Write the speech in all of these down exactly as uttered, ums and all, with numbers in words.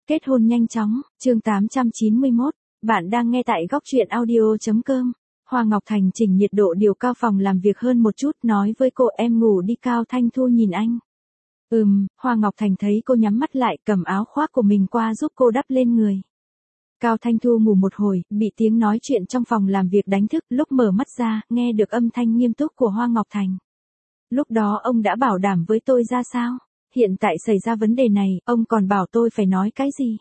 Kết hôn nhanh chóng, chương tám trăm chín mươi mốt, bạn đang nghe tại góc truyện audio.com. Hoa Ngọc Thành chỉnh nhiệt độ điều cao phòng làm việc hơn một chút, nói với cô em ngủ đi. Cao Thanh Thu nhìn anh. Ừm, Hoa Ngọc Thành thấy cô nhắm mắt lại, cầm áo khoác của mình qua giúp cô đắp lên người. Cao Thanh Thu ngủ một hồi, bị tiếng nói chuyện trong phòng làm việc đánh thức, lúc mở mắt ra, nghe được âm thanh nghiêm túc của Hoa Ngọc Thành. Lúc đó ông đã bảo đảm với tôi ra sao? Hiện tại xảy ra vấn đề này, ông còn bảo tôi phải nói cái gì?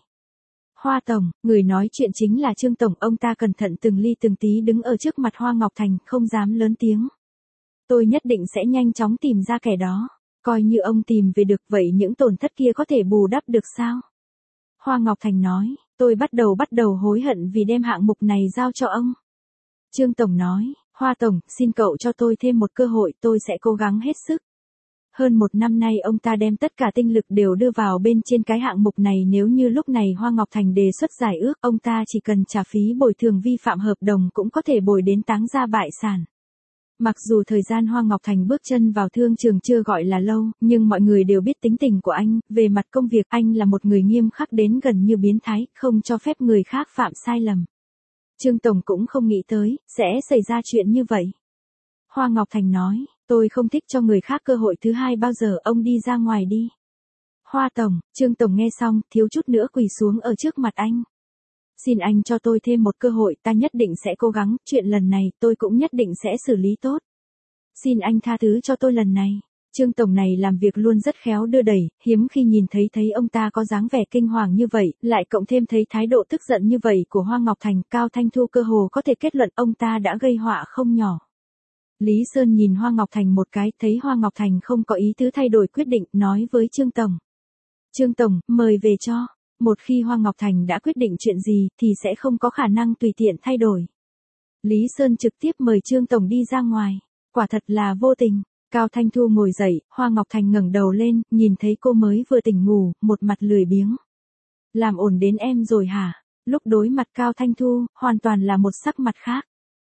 Hoa Tổng, người nói chuyện chính là Trương Tổng, ông ta cẩn thận từng ly từng tí đứng ở trước mặt Hoa Ngọc Thành, không dám lớn tiếng. Tôi nhất định sẽ nhanh chóng tìm ra kẻ đó. Coi như ông tìm về được, vậy những tổn thất kia có thể bù đắp được sao? Hoa Ngọc Thành nói, tôi bắt đầu bắt đầu hối hận vì đem hạng mục này giao cho ông. Trương Tổng nói, Hoa Tổng, xin cậu cho tôi thêm một cơ hội, tôi sẽ cố gắng hết sức. Hơn một năm nay ông ta đem tất cả tinh lực đều đưa vào bên trên cái hạng mục này, nếu như lúc này Hoa Ngọc Thành đề xuất giải ước, ông ta chỉ cần trả phí bồi thường vi phạm hợp đồng cũng có thể bồi đến táng ra bại sản. Mặc dù thời gian Hoa Ngọc Thành bước chân vào thương trường chưa gọi là lâu, nhưng mọi người đều biết tính tình của anh, về mặt công việc anh là một người nghiêm khắc đến gần như biến thái, không cho phép người khác phạm sai lầm. Trương Tổng cũng không nghĩ tới, sẽ xảy ra chuyện như vậy. Hoa Ngọc Thành nói, tôi không thích cho người khác cơ hội thứ hai bao giờ, ông đi ra ngoài đi. Hoa Tổng, Trương Tổng nghe xong, thiếu chút nữa quỳ xuống ở trước mặt anh. Xin anh cho tôi thêm một cơ hội, ta nhất định sẽ cố gắng, chuyện lần này tôi cũng nhất định sẽ xử lý tốt. Xin anh tha thứ cho tôi lần này. Trương Tổng này làm việc luôn rất khéo đưa đẩy, hiếm khi nhìn thấy thấy ông ta có dáng vẻ kinh hoàng như vậy, lại cộng thêm thấy thái độ tức giận như vậy của Hoa Ngọc Thành, Cao Thanh Thu cơ hồ có thể kết luận ông ta đã gây họa không nhỏ. Lý Sơn nhìn Hoa Ngọc Thành một cái, thấy Hoa Ngọc Thành không có ý tứ thay đổi quyết định, nói với Trương Tổng. Trương Tổng, mời về cho. Một khi Hoa Ngọc Thành đã quyết định chuyện gì, thì sẽ không có khả năng tùy tiện thay đổi. Lý Sơn trực tiếp mời Trương Tổng đi ra ngoài. Quả thật là vô tình. Cao Thanh Thu ngồi dậy, Hoa Ngọc Thành ngẩng đầu lên, nhìn thấy cô mới vừa tỉnh ngủ, một mặt lười biếng. Làm ổn đến em rồi hả? Lúc đối mặt Cao Thanh Thu, hoàn toàn là một sắc mặt khác.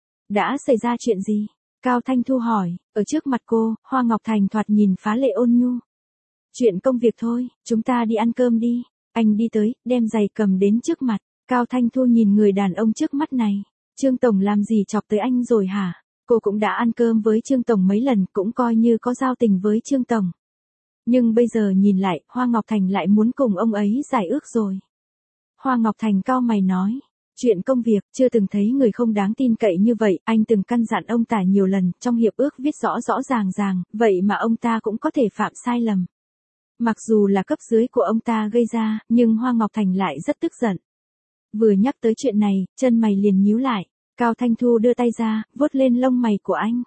Đã xảy ra chuyện gì? Cao Thanh Thu hỏi, ở trước mặt cô, Hoa Ngọc Thành thoạt nhìn phá lệ ôn nhu. Chuyện công việc thôi, chúng ta đi ăn cơm đi. Anh đi tới, đem giày cầm đến trước mặt. Cao Thanh Thu nhìn người đàn ông trước mắt này. Trương Tổng làm gì chọc tới anh rồi hả? Cô cũng đã ăn cơm với Trương Tổng mấy lần, cũng coi như có giao tình với Trương Tổng. Nhưng bây giờ nhìn lại, Hoa Ngọc Thành lại muốn cùng ông ấy giải ước rồi. Hoa Ngọc Thành cau mày nói. Chuyện công việc, chưa từng thấy người không đáng tin cậy như vậy, anh từng căn dặn ông ta nhiều lần, trong hiệp ước viết rõ rõ ràng ràng, vậy mà ông ta cũng có thể phạm sai lầm. Mặc dù là cấp dưới của ông ta gây ra, nhưng Hoa Ngọc Thành lại rất tức giận. Vừa nhắc tới chuyện này, chân mày liền nhíu lại, Cao Thanh Thu đưa tay ra, vuốt lên lông mày của anh.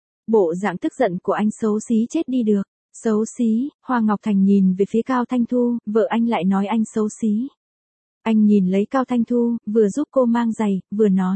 Bộ dạng tức giận của anh xấu xí chết đi được, xấu xí, Hoa Ngọc Thành nhìn về phía Cao Thanh Thu, vợ anh lại nói anh xấu xí. Anh nhìn lấy Cao Thanh Thu, vừa giúp cô mang giày, vừa nói.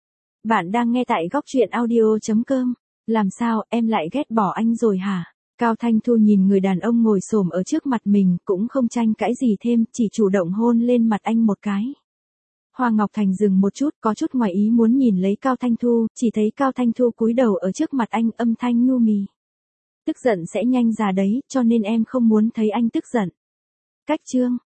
Bạn đang nghe tại góc truyện audio.com, làm sao em lại ghét bỏ anh rồi hả? Cao Thanh Thu nhìn người đàn ông ngồi xổm ở trước mặt mình, cũng không tranh cãi gì thêm, chỉ chủ động hôn lên mặt anh một cái. Hoa Ngọc Thành dừng một chút, có chút ngoài ý muốn nhìn lấy Cao Thanh Thu, chỉ thấy Cao Thanh Thu cúi đầu ở trước mặt anh, âm thanh nhu mì. Tức giận sẽ nhanh già đấy, cho nên em không muốn thấy anh tức giận. Cách chương.